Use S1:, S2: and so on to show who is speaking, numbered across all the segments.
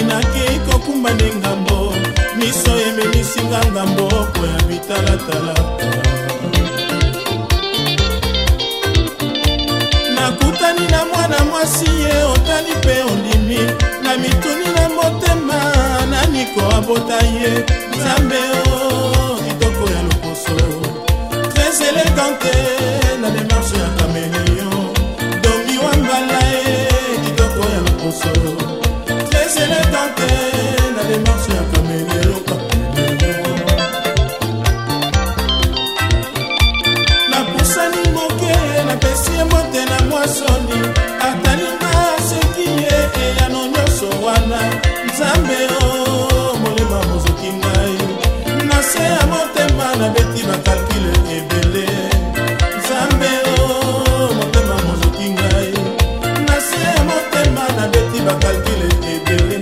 S1: naki kokumba ngambo miso emenisinga ngambo po ya bitalatala nakutani na mwana mwasi ye otali pe ondimi na mituni na motema naniko abota ye Nzambe o kitoko ya loposo très élégante na démarche ya caméléon Domi Wambala kitoko ya loposo très élégante na démarche ya caméléon na pusani moke na pesi mote na mwasoni atalinga sekiye ya nonyoso wana Nzambe o molema mozoki ngai na se ya motema na beti bakalkile ebele Nzambe o motema mozoki ngai na se ya motema na beti bakalkile ebele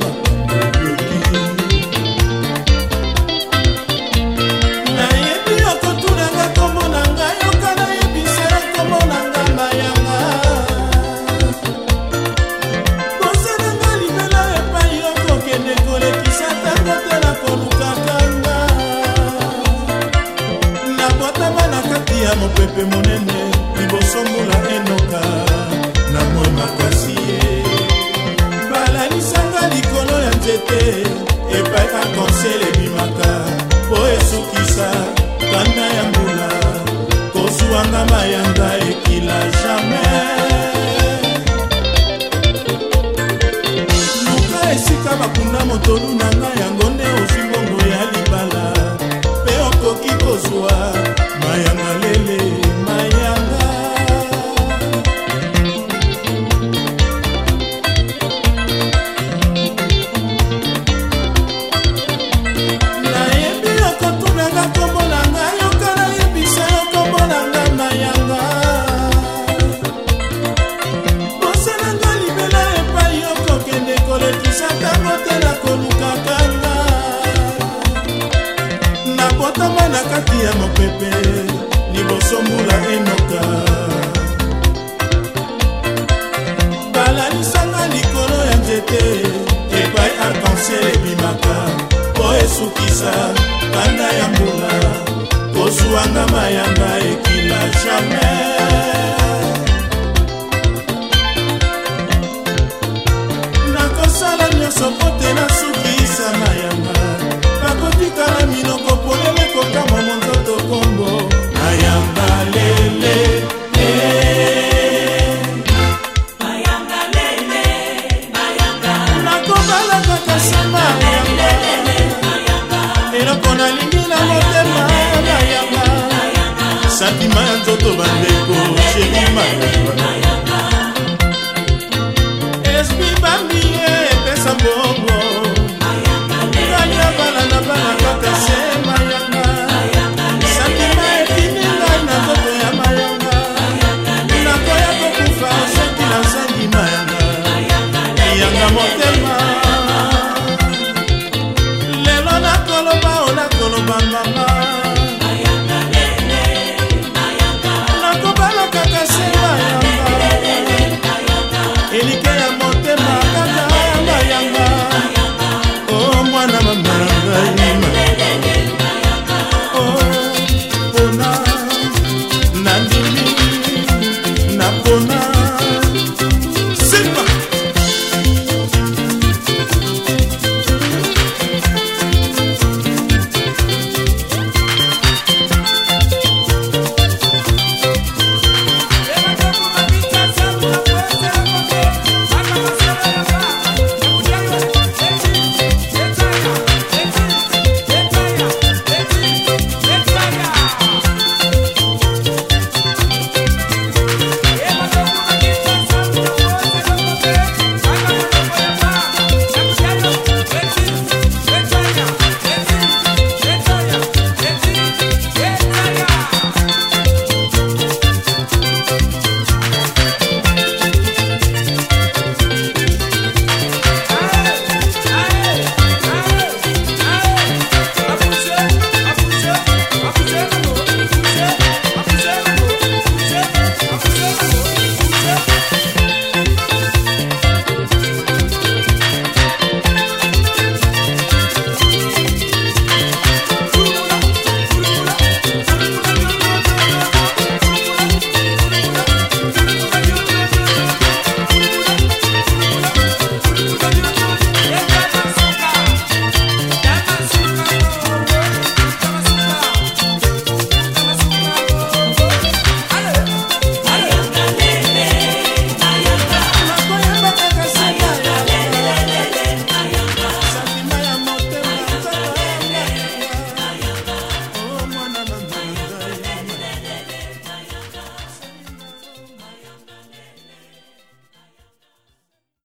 S1: nayebi okotunanga kombo na ngai okana yebisa kombo na ngai mayanga bosananga libela epai okokende kolekisa tango te na kolukakanga nabotama na kati ya mopepe monene liboso mbula enoka na moi makasi ye balalisanga likolo ya nzete epai akonsele bimaka po esukisa kanda ya mbula kozuwanga mayanga ekila jamais luka esika bakunda motolu na ngai yango nde ozwi mbongo ya libala mpe okoki kozwa mayanga lele mayanga nayebi okotunanga kombo na ngai okala yebisa yo kombo na ngai mayanga bosananga libela epai okokende kolekisa tango te na kolukakanga nabotama na kati ya mopepe liboso mbula enoka balalisanga likolo ya nzete epai arc-en-ciel ebimaka po esukisa kanda ya mbula kozuwanga mayanga ekila jamais nakosala nyonso po te nasukisa mayanga bakotikala minoko polele kokama monzoto kombo mayanga lele
S2: mayanga lele mayanga
S1: nakobala kaka sama mayanga eloko nalingi na motema mayanga santima ya nzoto bandeko sheri mayanga espi bamie epesa mbongo nganya bala na bala kaka se mayanga santima etini ngai na nzoto ya mayanga nakoya kokufa soki nazangi mayanga yanga motema lelo nakoloba o nakoloba mama